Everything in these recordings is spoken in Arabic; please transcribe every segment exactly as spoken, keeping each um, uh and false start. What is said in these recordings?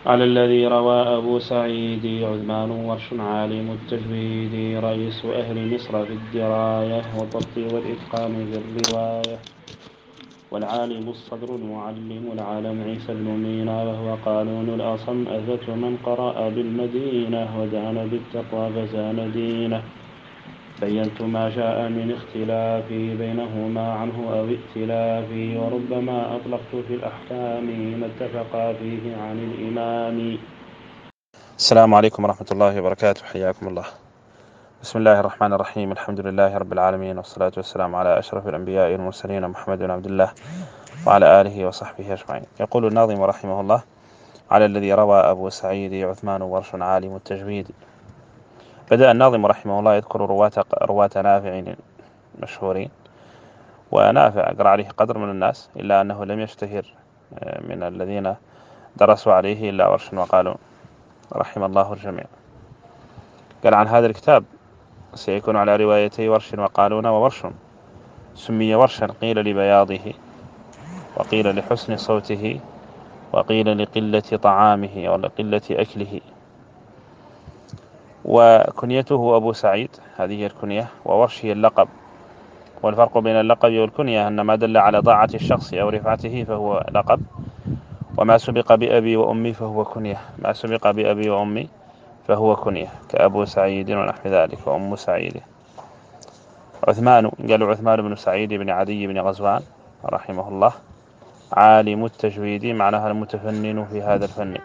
على الذي روى أبو سعيد عثمان ورش عالم التجويد رئيس أهل مصر في الدراية والضبط والإتقان في الرواية، والعالم الصدر المعلم العالم عيسى بن مينا وهو قانون الأصم أثبت من قرأ بالمدينة ودان بالتقوى فزان دينه. بينت ما شاء من اختلاف بينهما عنه أو ائتلاف، وربما أطلقت في الأحكام ما اتفقا فيه عن الإمام. السلام عليكم ورحمة الله وبركاته، حياكم الله. بسم الله الرحمن الرحيم، الحمد لله رب العالمين، والصلاة والسلام على أشرف الأنبياء والمرسلين محمد بن عبد الله وعلى آله وصحبه أجمعين. يقول الناظم رحمه الله: على الذي روى أبو سعيد عثمان ورش عالم التجويد. بدأ الناظم رحمه الله يذكر رواة رواة نافع مشهورين، ونافع أقرأ عليه قدر من الناس، إلا أنه لم يشتهر من الذين درسوا عليه إلا ورش وقالون، رحم الله الجميع. قال عن هذا الكتاب: سيكون على روايتي ورش وقالون. وورش سمي ورشا قيل لبياضه، وقيل لحسن صوته، وقيل لقلة طعامه أو لقلة أكله. وكنيته أبو سعيد، هذه هي الكنية، وورش هي اللقب. والفرق بين اللقب والكنية أن ما دل على ضاعة الشخص أو رفعته فهو لقب، وما سبق بأبي وأمي فهو كنية. ما سبق بأبي وأمي فهو كنية، كأبو سعيد ونحو ذلك وأم سعيد. عثمان، قالوا عثمان بن سعيد بن عدي بن غزوان رحمه الله، عالم التجويد، معناها المتفنن في هذا الفن.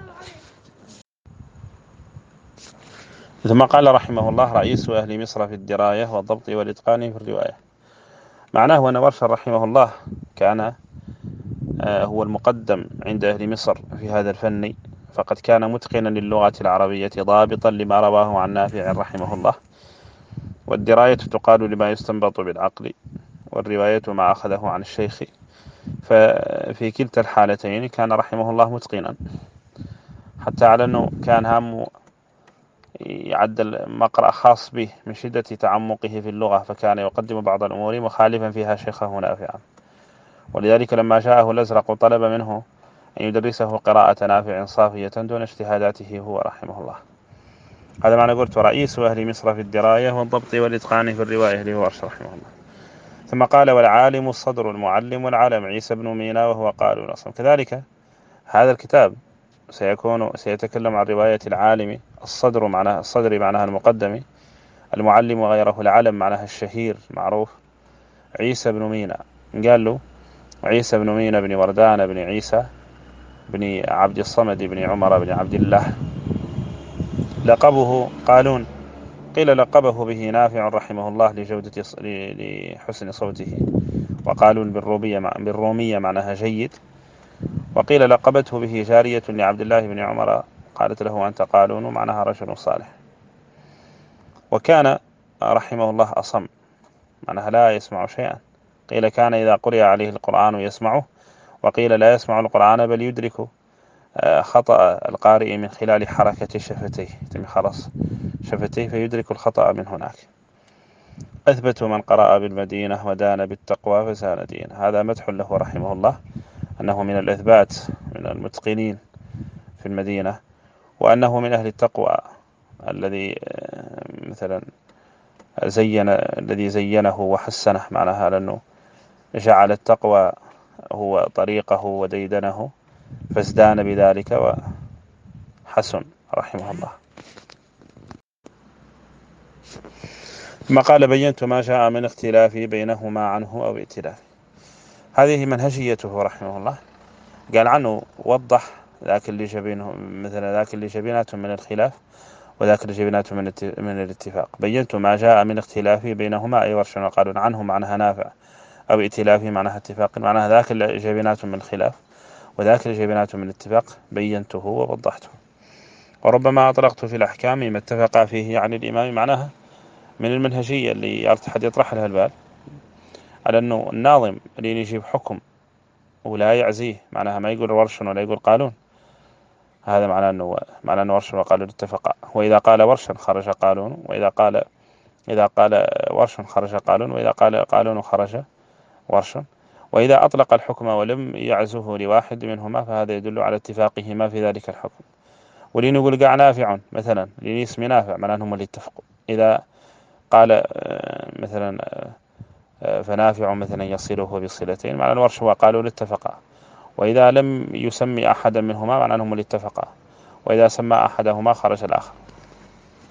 ثم قال رحمه الله: رئيس أهل مصر في الدراية والضبط والإتقان في الرواية. معناه أن ورشا رحمه الله كان هو المقدم عند أهل مصر في هذا الفن، فقد كان متقنا للغة العربية ضابطا لما رواه عن نافع رحمه الله. والدراية تقال لما يستنبط بالعقل، والرواية ما أخذه عن الشيخ. ففي كلتا الحالتين كان رحمه الله متقنا، حتى على أنه كان هامه يعدل مقرأ خاص به من شدة تعمقه في اللغة، فكان يقدم بعض الأمور مخالفا فيها شيخه نافعا. ولذلك لما جاءه الأزرق طلب منه أن يدرسه قراءة نافع صافية دون اجتهاداته هو رحمه الله. هذا معنى قلت: رئيس أهل مصر في الدراية والضبط والإتقان في الرواية اللي هو رحمه الله. ثم قال: والعالم الصدر المعلم العالم عيسى بن مينا وهو قال الأصم. كذلك هذا الكتاب سيكون سيتكلم عن رواية العالم. الصدر معناها الصدر معناها المقدم، المعلم وغيره العلم معناها الشهير معروف، عيسى بن مينا. قال له: عيسى بن مينا بن وردان بن عيسى بن عبد الصمد بن عمر بن عبد الله. لقبه قالون، قيل لقبه به نافع رحمه الله لجودة لحسن صوته، وقالون بالرومية بالرومية معناها جيد. وقيل لقبته به جارية لعبد الله بن عمر، قالت له: أنت قالون، معناها رجل صالح. وكان رحمه الله أصم، معناها لا يسمع شيئا. قيل كان إذا قرئ عليه القرآن يسمعه، وقيل لا يسمع القرآن بل يدرك خطأ القارئ من خلال حركة شفتيه، خلاص شفتيه فيدرك الخطأ من هناك. أثبت من قرأ بالمدينة ودان بالتقوى فزان دين. هذا مدح له رحمه الله، أنه من الإثبات، من المتقنين في المدينة، وأنه من أهل التقوى الذي مثلا زين الذي زينه وحسنه، معناها لأنه جعل التقوى هو طريقه وديدنه، فازدان بذلك وحسن رحمه الله. ثم قال: بينت ما جاء من اختلاف بينهما عنه أو ائتلاف. هذه منهجيته رحمه الله. قال عنه: وضح ذاك اللي جبينه، مثلا ذاك اللي جبيناته من الخلاف، وذاك اللي جبيناته من من الاتفاق. بينت ما جاء من اختلاف بينهما، أي ورش وقالون، عنه معناها نافع، أو ائتلاف معناها اتفاق، معناها ذاك اللي جبيناته من الخلاف وذاك اللي جبيناته من الاتفاق بينته ووضحته. وربما أطلقت في الأحكام ما اتفق فيه عن الإمام، معناها من المنهجية اللي أحد يطرح لها البال، على أنه الناظم اللي يجيب حكم ولا يعزيه، معناها ما يقول ورش ولا يقول قالون، هذا معناه أنه معناه أنه ورش وقالون اتفقا. وإذا قال ورش خرج قالون، وإذا قال إذا قال ورش خرج قالون، وإذا قال قالون خرج ورش. وإذا أطلق الحكم ولم يعزه لواحد منهما فهذا يدل على اتفاقهما في ذلك الحكم. ولين يقول قاع نافع مثلا، لين اسم نافع معناه هم اللي اتفقوا. إذا قال مثلا فنافع مثلا يصله بصلتين معنى الورش وقالوا لاتفقا. وإذا لم يسمي أحدا منهما معنى أنهم اللي اتفقا، وإذا سمى أحدهما خرج الآخر.